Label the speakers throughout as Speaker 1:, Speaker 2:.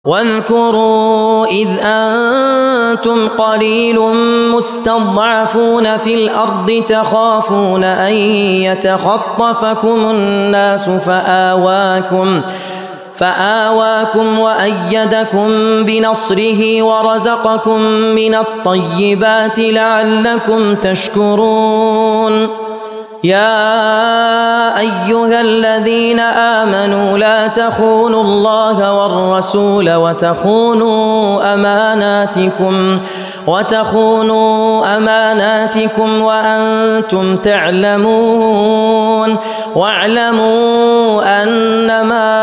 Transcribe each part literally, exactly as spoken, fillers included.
Speaker 1: واذكروا إذ أنتم قليل مستضعفون في الأرض تخافون أن يتخطفكم الناس فآواكم فآواكم وأيدكم بنصره ورزقكم من الطيبات لعلكم تشكرون. يا أيها الذين آمنوا لا تخونوا الله والرسول وتخونوا أماناتكم وتخونوا أماناتكم وأنتم تعلمون. واعلموا أنما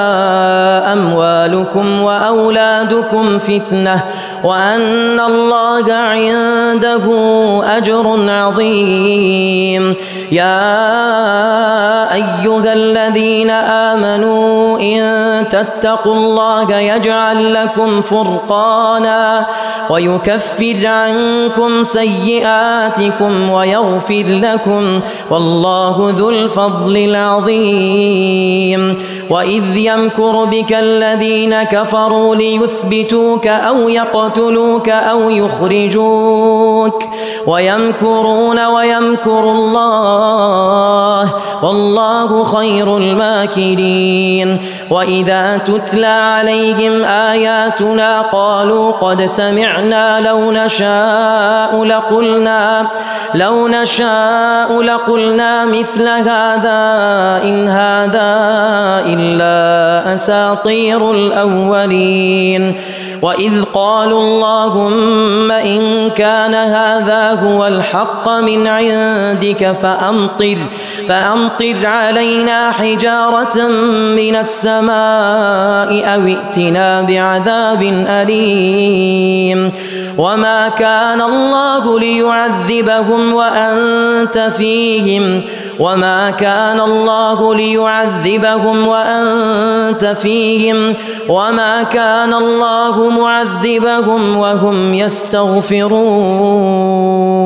Speaker 1: أموالكم وأولادكم فتنة وأن الله عنده أجر عظيم. يا أيها الذين آمنوا إن تتقوا الله يجعل لكم فرقانا ويكفر عنكم سيئاتكم ويغفر لكم والله ذو الفضل العظيم. وإذ يمكر بك الذين كفروا ليثبتوك أو يقتلوك أو يخرجوك ويمكرون ويمكر الله والله خير الماكرين. وإذا تتلى عليهم آياتنا قالوا قد سمعنا لو نشاء لقلنا لو نشاء لقلنا مثل هذا إن هذا إلا أساطير الأولين. وإذ قالوا اللهم إن كان هذا هو الحق من عندك فأمطر فأمطر علينا حجارة من السماء أو ائتنا بعذاب أليم. وما كان الله ليعذبهم وأنت فيهم وما كان الله ليعذبهم وأنت فيهم وما كان الله معذبهم وهم يستغفرون.